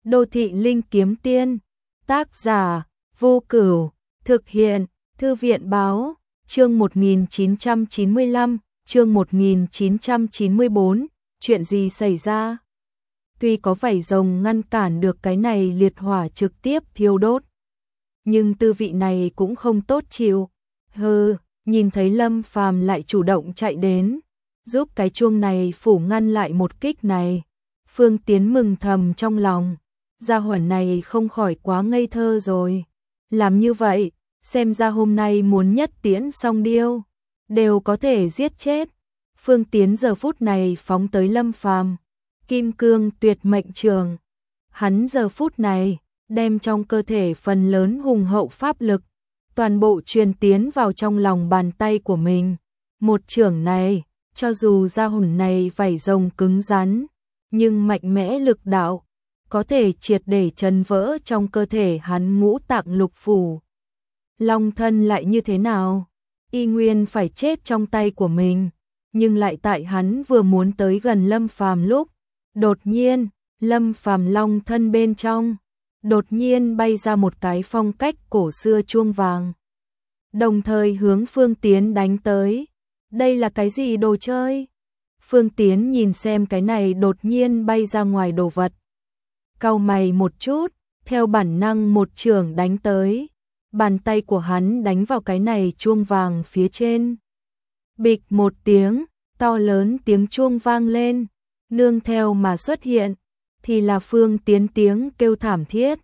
Đô thị linh kiếm tiên, tác giả, Vô Cửu, thực hiện, Thư viện báo, chương 1995, chương 1994, chuyện gì xảy ra? Tuy có vảy rồng ngăn cản được cái này liệt hỏa trực tiếp thiêu đốt, nhưng tư vị này cũng không tốt chịu. Nhìn thấy Lâm Phàm lại chủ động chạy đến, giúp cái chuông này phủ ngăn lại một kích này. Phương Tiến mừng thầm trong lòng, gia hỏa này không khỏi quá ngây thơ rồi. Làm như vậy, xem ra hôm nay muốn nhất tiễn song điêu, đều có thể giết chết. Phương Tiến giờ phút này phóng tới Lâm Phàm, kim cương tuyệt mệnh trường. Hắn giờ phút này, đem trong cơ thể phần lớn hùng hậu pháp lực, toàn bộ truyền tiến vào trong lòng bàn tay của mình. Một chưởng này, cho dù gia hồn này vảy rồng cứng rắn, nhưng mạnh mẽ lực đạo, có thể triệt để chấn vỡ trong cơ thể hắn ngũ tạng lục phủ. Long thân lại như thế nào? Y nguyên phải chết trong tay của mình, nhưng lại tại hắn vừa muốn tới gần Lâm Phàm lúc, đột nhiên, Lâm Phàm long thân bên trong, đột nhiên bay ra một cái phong cách cổ xưa chuông vàng, đồng thời hướng Phương Tiến đánh tới. Đây là cái gì đồ chơi? Phương Tiến nhìn xem cái này đột nhiên bay ra ngoài đồ vật, cau mày một chút, theo bản năng một chưởng đánh tới. Bàn tay của hắn đánh vào cái này chuông vàng phía trên. Bịch một tiếng, to lớn tiếng chuông vang lên, nương theo mà xuất hiện thì là Phương Tiến tiếng kêu thảm thiết.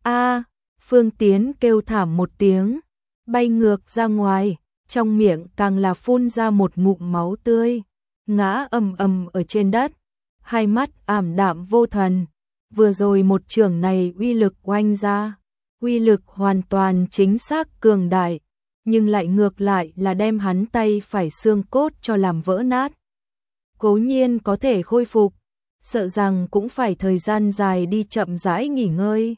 Phương Tiến kêu thảm một tiếng, bay ngược ra ngoài, trong miệng càng là phun ra một ngụm máu tươi, ngã ầm ầm ở trên đất, hai mắt ảm đạm vô thần. Vừa rồi một chưởng này uy lực oanh ra, uy lực hoàn toàn chính xác cường đại, nhưng lại ngược lại là đem hắn tay phải xương cốt cho làm vỡ nát. Cố nhiên có thể khôi phục, sợ rằng cũng phải thời gian dài đi chậm rãi nghỉ ngơi.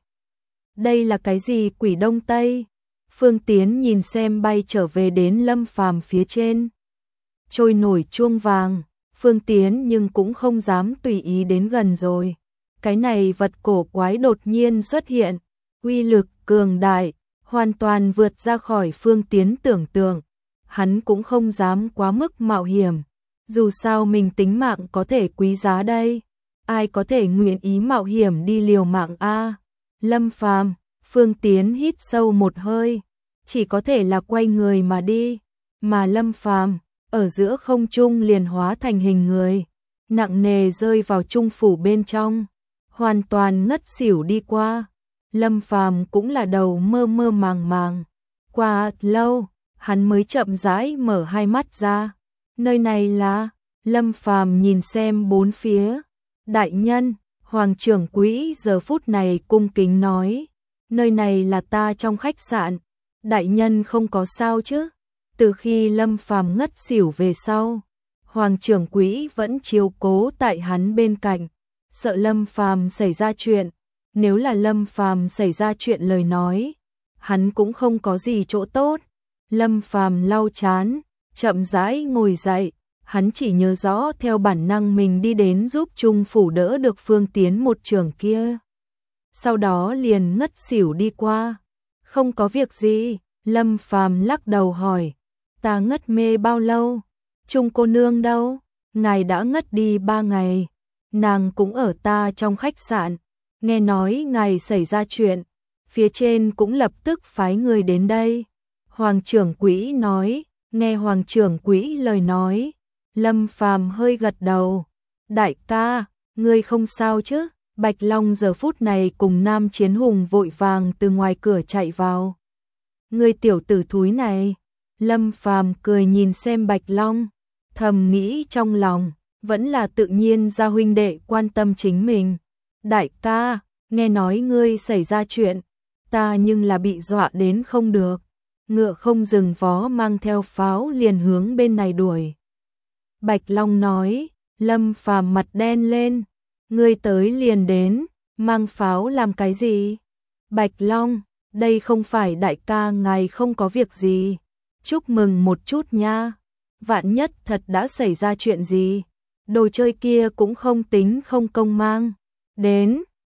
Đây là cái gì quỷ Đông Tây? Phương Tiến nhìn xem bay trở về đến Lâm Phàm phía trên, trôi nổi chuông vàng. Phương Tiến nhưng cũng không dám tùy ý đến gần rồi. Cái này vật cổ quái đột nhiên xuất hiện, uy lực cường đại, hoàn toàn vượt ra khỏi Phương Tiến tưởng tượng. Hắn cũng không dám quá mức mạo hiểm, dù sao mình tính mạng có thể quý giá đây, ai có thể nguyện ý mạo hiểm đi liều mạng a? Lâm Phàm, Phương Tiến hít sâu một hơi, chỉ có thể là quay người mà đi, mà Lâm Phàm ở giữa không trung liền hóa thành hình người, nặng nề rơi vào trung phủ bên trong, hoàn toàn ngất xỉu đi qua. Lâm Phàm cũng là đầu mơ mơ màng màng, qua lâu, hắn mới chậm rãi mở hai mắt ra. Nơi này là? Lâm Phàm nhìn xem bốn phía. Đại nhân, Hoàng trưởng quỹ giờ phút này cung kính nói, nơi này là ta trong khách sạn, đại nhân không có sao chứ? Từ khi Lâm Phàm ngất xỉu về sau, Hoàng trưởng quỹ vẫn chiếu cố tại hắn bên cạnh, sợ Lâm Phàm xảy ra chuyện. Nếu là Lâm Phàm xảy ra chuyện lời nói, hắn cũng không có gì chỗ tốt. Lâm Phàm lau chán, chậm rãi ngồi dậy, hắn chỉ nhớ rõ theo bản năng mình đi đến giúp Trung phủ đỡ được Phương Tiến một chưởng kia, sau đó liền ngất xỉu đi qua. Không có việc gì, Lâm Phàm lắc đầu hỏi, ta ngất mê bao lâu? Trung cô nương đâu? Ngài đã ngất đi 3 ngày, nàng cũng ở ta trong khách sạn. Nghe nói ngài xảy ra chuyện, phía trên cũng lập tức phái người đến đây. Hoàng trưởng quỹ nói. Nghe Hoàng trưởng quỹ lời nói, Lâm Phàm hơi gật đầu. Đại ca, ngươi không sao chứ? Bạch Long giờ phút này cùng Nam Chiến Hùng vội vàng từ ngoài cửa chạy vào. Ngươi tiểu tử thúi này. Lâm Phàm cười nhìn xem Bạch Long, thầm nghĩ trong lòng, vẫn là tự nhiên gia huynh đệ quan tâm chính mình. Đại ca, nghe nói ngươi xảy ra chuyện, ta nhưng là bị dọa đến không được. Ngựa không dừng vó mang theo pháo liền hướng bên này đuổi. Bạch Long nói. Lâm Phàm mặt đen lên, ngươi tới liền đến, mang pháo làm cái gì? Bạch Long, đây không phải đại ca ngài không có việc gì, chúc mừng một chút nha. Vạn nhất thật đã xảy ra chuyện gì, đồ chơi kia cũng không tính không công mang đến.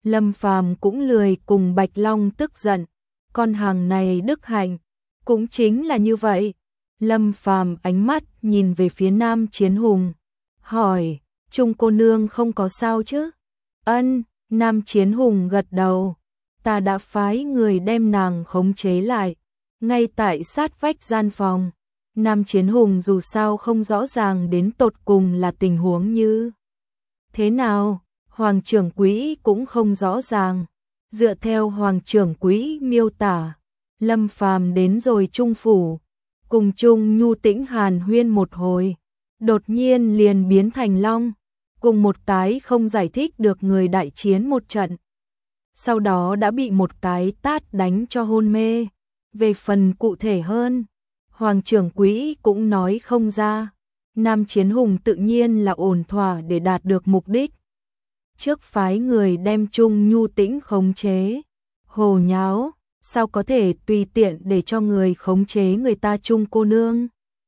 Lâm Phàm cũng lười cùng Bạch Long tức giận, con hàng này đức hạnh, cũng chính là như vậy. Lâm Phàm ánh mắt nhìn về phía Nam Chiến Hùng, hỏi, Trung cô nương không có sao chứ? Ân, Nam Chiến Hùng gật đầu, ta đã phái người đem nàng khống chế lại, ngay tại sát vách gian phòng. Nam Chiến Hùng dù sao không rõ ràng đến tột cùng là tình huống như thế nào, Hoàng trưởng quỹ cũng không rõ ràng. Dựa theo Hoàng trưởng quỹ miêu tả, Lâm Phàm đến rồi Trung phủ, cùng Trung Nhu Tĩnh hàn huyên một hồi, đột nhiên liền biến thành Long, cùng một cái không giải thích được người đại chiến một trận. Sau đó đã bị một cái tát đánh cho hôn mê. Về phần cụ thể hơn, Hoàng trưởng quỹ cũng nói không ra. Nam Chiến Hùng tự nhiên là ổn thỏa để đạt được mục đích. Trước phái người đem Trung Nhu Tĩnh khống chế. Hồ nháo, sao có thể tùy tiện để cho người khống chế người ta Trung cô nương?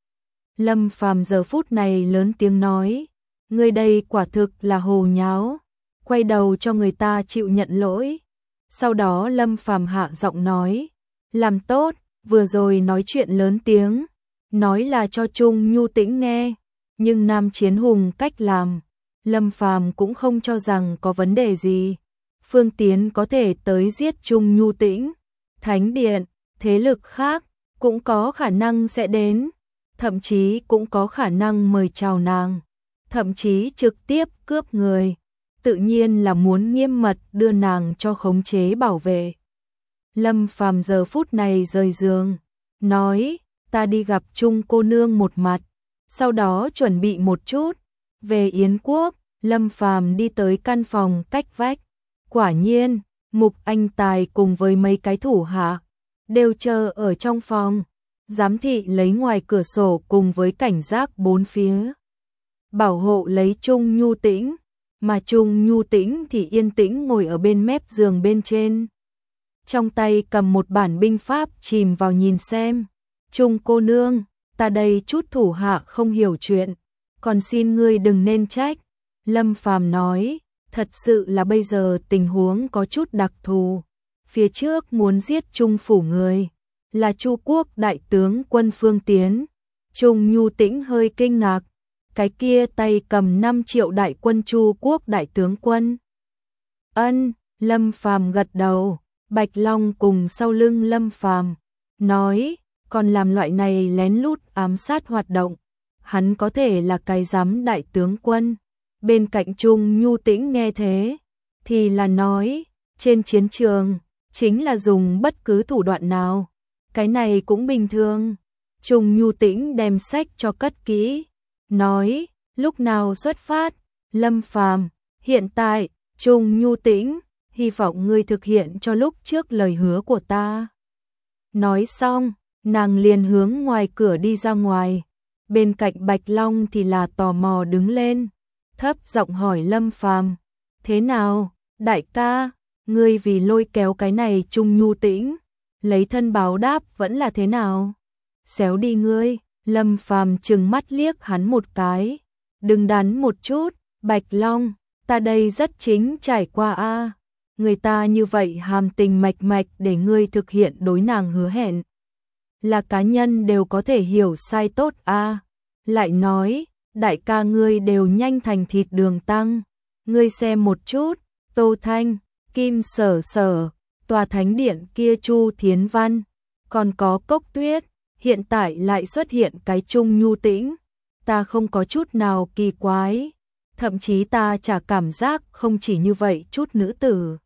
Lâm Phàm giờ phút này lớn tiếng nói, người đây quả thực là hồ nháo, quay đầu cho người ta chịu nhận lỗi. Sau đó Lâm Phàm hạ giọng nói, làm tốt, vừa rồi nói chuyện lớn tiếng, nói là cho Trung Nhu Tĩnh nghe, nhưng Nam Chiến Hùng cách làm, Lâm Phàm cũng không cho rằng có vấn đề gì. Phương Tiến có thể tới giết Trung Nhu Tĩnh, Thánh Điện, thế lực khác cũng có khả năng sẽ đến, thậm chí cũng có khả năng mời chào nàng, thậm chí trực tiếp cướp người, tự nhiên là muốn nghiêm mật đưa nàng cho khống chế bảo vệ. Lâm Phàm giờ phút này rời giường, nói, ta đi gặp Trung cô nương một mặt, sau đó chuẩn bị một chút. Về Yến Quốc, Lâm Phàm đi tới căn phòng cách vách. Quả nhiên, Mục Anh Tài cùng với mấy cái thủ hạ đều chờ ở trong phòng. Giám thị lấy ngoài cửa sổ cùng với cảnh giác bốn phía, bảo hộ lấy Trung Nhu Tĩnh, mà Trung Nhu Tĩnh thì yên tĩnh ngồi ở bên mép giường bên trên. Trong tay cầm một bản binh pháp chìm vào nhìn xem. Trung cô nương, ta đây chút thủ hạ không hiểu chuyện, còn xin ngươi đừng nên trách. Lâm Phàm nói, thật sự là bây giờ tình huống có chút đặc thù. Phía trước muốn giết Trung phủ người là Chu quốc đại tướng quân Phương Tiến. Trung Nhu Tĩnh hơi kinh ngạc, cái kia tay cầm 5 triệu đại quân Chu quốc đại tướng quân. Ân, Lâm Phàm gật đầu. Bạch Long cùng sau lưng Lâm Phàm nói, còn làm loại này lén lút ám sát hoạt động, hắn có thể là cái giám đại tướng quân. Bên cạnh Trung Nhu Tĩnh nghe thế, thì là nói, trên chiến trường, chính là dùng bất cứ thủ đoạn nào, cái này cũng bình thường. Trung Nhu Tĩnh đem sách cho cất kỹ, nói, lúc nào xuất phát? Lâm Phàm, hiện tại. Trung Nhu Tĩnh, hy vọng ngươi thực hiện cho lúc trước lời hứa của ta. Nói xong, nàng liền hướng ngoài cửa đi ra ngoài. Bên cạnh Bạch Long thì là tò mò đứng lên, thấp giọng hỏi Lâm Phàm, thế nào, đại ca, ngươi vì lôi kéo cái này Trung Nhu Tĩnh, lấy thân báo đáp vẫn là thế nào? Xéo đi ngươi. Lâm Phàm trừng mắt liếc hắn một cái, đừng đắn một chút. Bạch Long, ta đây rất chính trải qua a. Người ta như vậy hàm tình mạch mạch để ngươi thực hiện đối nàng hứa hẹn, là cá nhân đều có thể hiểu sai tốt a. Lại nói, đại ca ngươi đều nhanh thành thịt đường tăng, ngươi xem một chút, Tô Thanh, Kim Sở Sở, tòa thánh điện kia Chu Thiến Văn, còn có Cốc Tuyết, hiện tại lại xuất hiện cái Trung Nhu Tĩnh, ta không có chút nào kỳ quái, thậm chí ta chả cảm giác không chỉ như vậy chút nữ tử.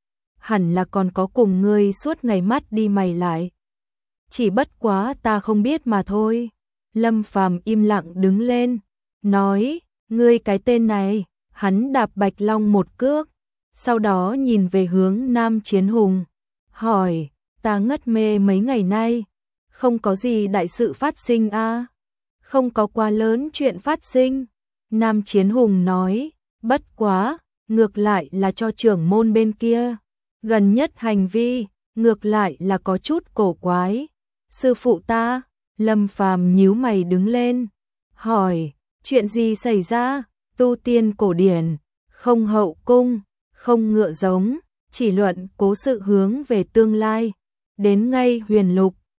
Hẳn là còn có cùng ngươi suốt ngày mắt đi mày lại. Chỉ bất quá ta không biết mà thôi. Lâm Phàm im lặng đứng lên, nói, ngươi cái tên này, hắn đạp Bạch Long một cước, sau đó nhìn về hướng Nam Chiến Hùng, hỏi, ta ngất mê mấy ngày nay, không có gì đại sự phát sinh a? Không có quá lớn chuyện phát sinh. Nam Chiến Hùng nói, bất quá, ngược lại là cho trưởng môn bên kia, gần nhất hành vi, ngược lại là có chút cổ quái. Sư phụ ta. Lâm Phàm nhíu mày đứng lên, hỏi, chuyện gì xảy ra? Tu tiên cổ điển, không hậu cung, không ngựa giống, chỉ luận cố sự hướng về tương lai. Đến ngay huyền lục,